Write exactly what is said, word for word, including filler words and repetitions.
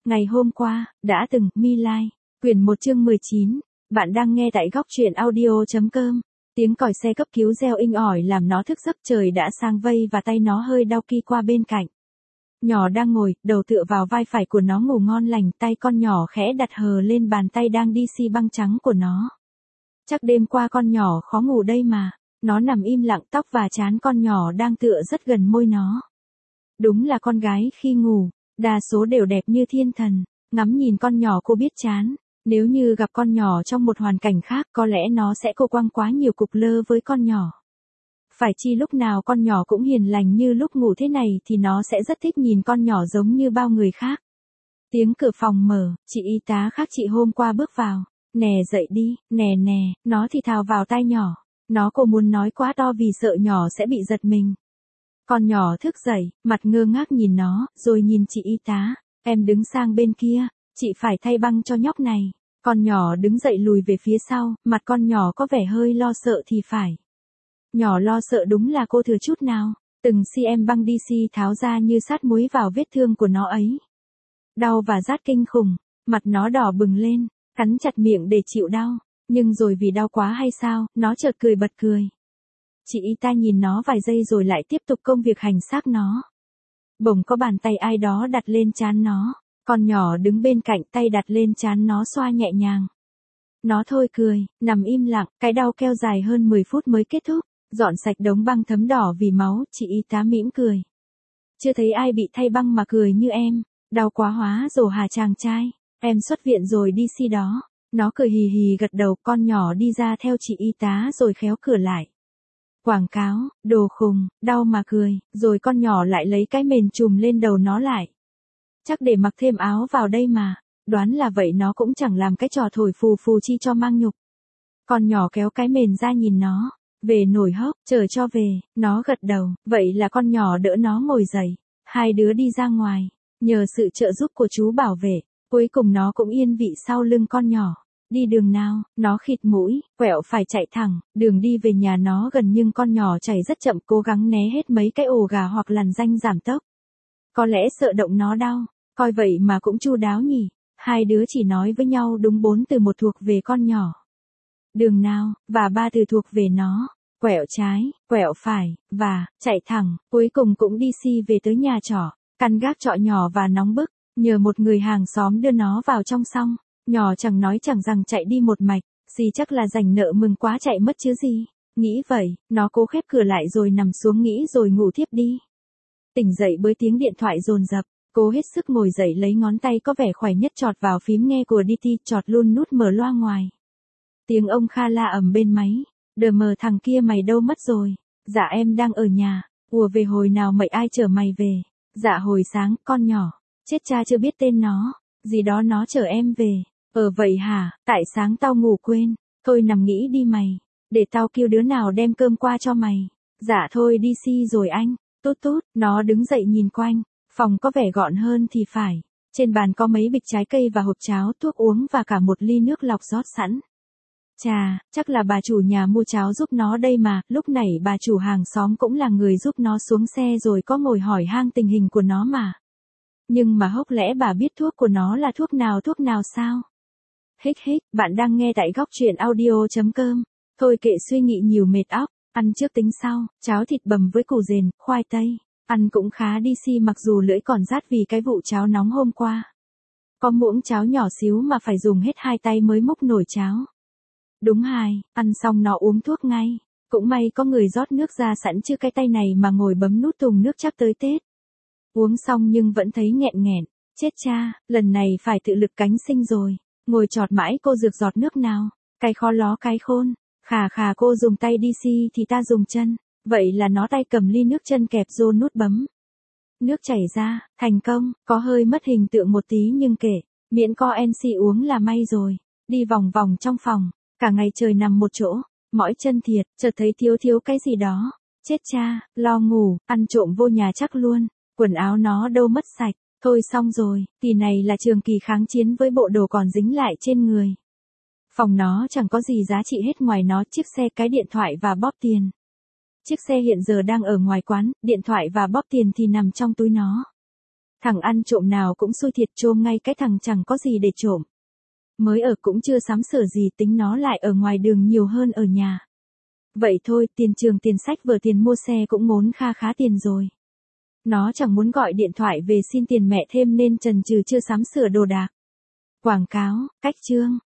Ngày hôm qua, đã từng, My Lai, quyển một chương mười chín, bạn đang nghe tại góc truyện audio.com. Tiếng còi xe cấp cứu reo inh ỏi làm nó thức giấc, trời đã sang vây và tay nó hơi đau ki qua bên cạnh. Nhỏ đang ngồi, đầu tựa vào vai phải của nó ngủ ngon lành, tay con nhỏ khẽ đặt hờ lên bàn tay đang đi xi băng trắng của nó. Chắc đêm qua con nhỏ khó ngủ đây mà, nó nằm im lặng, tóc và trán con nhỏ đang tựa rất gần môi nó. Đúng là con gái khi ngủ, đa số đều đẹp như thiên thần, ngắm nhìn con nhỏ cô biết chán, nếu như gặp con nhỏ trong một hoàn cảnh khác có lẽ nó sẽ cô quăng quá nhiều cục lơ với con nhỏ. Phải chi lúc nào con nhỏ cũng hiền lành như lúc ngủ thế này thì nó sẽ rất thích nhìn con nhỏ giống như bao người khác. Tiếng cửa phòng mở, chị y tá khác chị hôm qua bước vào. Nè dậy đi, nè nè, nó thì thào vào tai nhỏ. Nó cô muốn nói quá to vì sợ nhỏ sẽ bị giật mình. Con nhỏ thức dậy, mặt ngơ ngác nhìn nó, rồi nhìn chị y tá. Em đứng sang bên kia, chị phải thay băng cho nhóc này. Con nhỏ đứng dậy lùi về phía sau, mặt con nhỏ có vẻ hơi lo sợ thì phải. Nhỏ lo sợ đúng là cô thừa chút nào, từng cm băng đê xê tháo ra như sát muối vào vết thương của nó ấy. Đau và rát kinh khủng, mặt nó đỏ bừng lên, cắn chặt miệng để chịu đau, nhưng rồi vì đau quá hay sao, nó chợt cười bật cười. Chị y tá nhìn nó vài giây rồi lại tiếp tục công việc hành xác nó. Bỗng có bàn tay ai đó đặt lên trán nó, con nhỏ đứng bên cạnh tay đặt lên trán nó xoa nhẹ nhàng. Nó thôi cười, nằm im lặng, cái đau kéo dài hơn mười phút mới kết thúc, dọn sạch đống băng thấm đỏ vì máu, chị y tá mỉm cười. Chưa thấy ai bị thay băng mà cười như em, đau quá hóa rồi hả chàng trai, em xuất viện rồi đi xi đó. Nó cười hì hì gật đầu, con nhỏ đi ra theo chị y tá rồi khéo cửa lại. Quảng cáo, đồ khùng, đau mà cười, rồi con nhỏ lại lấy cái mền trùm lên đầu nó lại. Chắc để mặc thêm áo vào đây mà, đoán là vậy nó cũng chẳng làm cái trò thổi phù phù chi cho mang nhục. Con nhỏ kéo cái mền ra nhìn nó, về nổi hốc, chờ cho về, nó gật đầu, vậy là con nhỏ đỡ nó ngồi dậy, hai đứa đi ra ngoài, nhờ sự trợ giúp của chú bảo vệ, cuối cùng nó cũng yên vị sau lưng con nhỏ. Đi đường nào, nó khịt mũi, quẹo phải chạy thẳng, đường đi về nhà nó gần nhưng con nhỏ chạy rất chậm, cố gắng né hết mấy cái ổ gà hoặc lằn ranh giảm tốc. Có lẽ sợ động nó đau, coi vậy mà cũng chu đáo nhỉ, hai đứa chỉ nói với nhau đúng bốn từ, một thuộc về con nhỏ. Đường nào, và ba từ thuộc về nó, quẹo trái, quẹo phải, và, chạy thẳng, cuối cùng cũng đi xi về tới nhà trọ, căn gác trọ nhỏ và nóng bức, nhờ một người hàng xóm đưa nó vào trong xong. Nhỏ chẳng nói chẳng rằng chạy đi một mạch, gì chắc là rảnh nợ mừng quá chạy mất chứ gì. Nghĩ vậy, nó cố khép cửa lại rồi nằm xuống nghĩ rồi ngủ thiếp đi. Tỉnh dậy với tiếng điện thoại dồn dập, cố hết sức ngồi dậy lấy ngón tay có vẻ khỏe nhất chọt vào phím nghe của đê tê, chọt luôn nút mở loa ngoài. Tiếng ông Kha la ầm bên máy, đờ mờ thằng kia mày đâu mất rồi, dạ em đang ở nhà, ùa về hồi nào mày ai chở mày về, dạ hồi sáng, con nhỏ, chết cha chưa biết tên nó, gì đó nó chở em về. Ờ vậy hả, tại sáng tao ngủ quên, thôi nằm nghĩ đi mày, để tao kêu đứa nào đem cơm qua cho mày. Dạ thôi đi xi rồi anh, tốt tốt, nó đứng dậy nhìn quanh, phòng có vẻ gọn hơn thì phải, trên bàn có mấy bịch trái cây và hộp cháo, thuốc uống và cả một ly nước lọc rót sẵn. Chà, chắc là bà chủ nhà mua cháo giúp nó đây mà, lúc này bà chủ hàng xóm cũng là người giúp nó xuống xe rồi có ngồi hỏi han tình hình của nó mà. Nhưng mà hốc lẽ bà biết thuốc của nó là thuốc nào thuốc nào sao? Hích hích, bạn đang nghe tại góc truyện audio.com. Thôi kệ suy nghĩ nhiều mệt óc, ăn trước tính sau, cháo thịt bằm với củ dền, khoai tây. Ăn cũng khá đi xi mặc dù lưỡi còn rát vì cái vụ cháo nóng hôm qua. Có muỗng cháo nhỏ xíu mà phải dùng hết hai tay mới múc nổi cháo. Đúng hài, ăn xong nó uống thuốc ngay. Cũng may có người rót nước ra sẵn chứ cái tay này mà ngồi bấm nút thùng nước chắc tới Tết. Uống xong nhưng vẫn thấy nghẹn nghẹn. Chết cha, lần này phải tự lực cánh sinh rồi. Ngồi chọt mãi cô rực giọt nước nào. Cái khó ló cái khôn. Khà khà cô dùng tay đi xi thì ta dùng chân. Vậy là nó tay cầm ly nước, chân kẹp vô nút bấm. Nước chảy ra, thành công, có hơi mất hình tượng một tí nhưng kể. Miễn có en xê uống là may rồi. Đi vòng vòng trong phòng. Cả ngày trời nằm một chỗ. Mỏi chân thiệt, chợt thấy thiếu thiếu cái gì đó. Chết cha, lo ngủ, ăn trộm vô nhà chắc luôn. Quần áo nó đâu mất sạch. Thôi xong rồi, kỳ này là trường kỳ kháng chiến với bộ đồ còn dính lại trên người. Phòng nó chẳng có gì giá trị hết ngoài nó, chiếc xe, cái điện thoại và bóp tiền. Chiếc xe hiện giờ đang ở ngoài quán, điện thoại và bóp tiền thì nằm trong túi nó. Thằng ăn trộm nào cũng xui thiệt, trôm ngay cái thằng chẳng có gì để trộm. Mới ở cũng chưa sắm sửa gì, tính nó lại ở ngoài đường nhiều hơn ở nhà. Vậy thôi, tiền trường tiền sách vở tiền mua xe cũng ngốn kha khá tiền rồi. Nó chẳng muốn gọi điện thoại về xin tiền mẹ thêm nên chần chừ chưa sắm sửa đồ đạc. Quảng cáo, cách chương.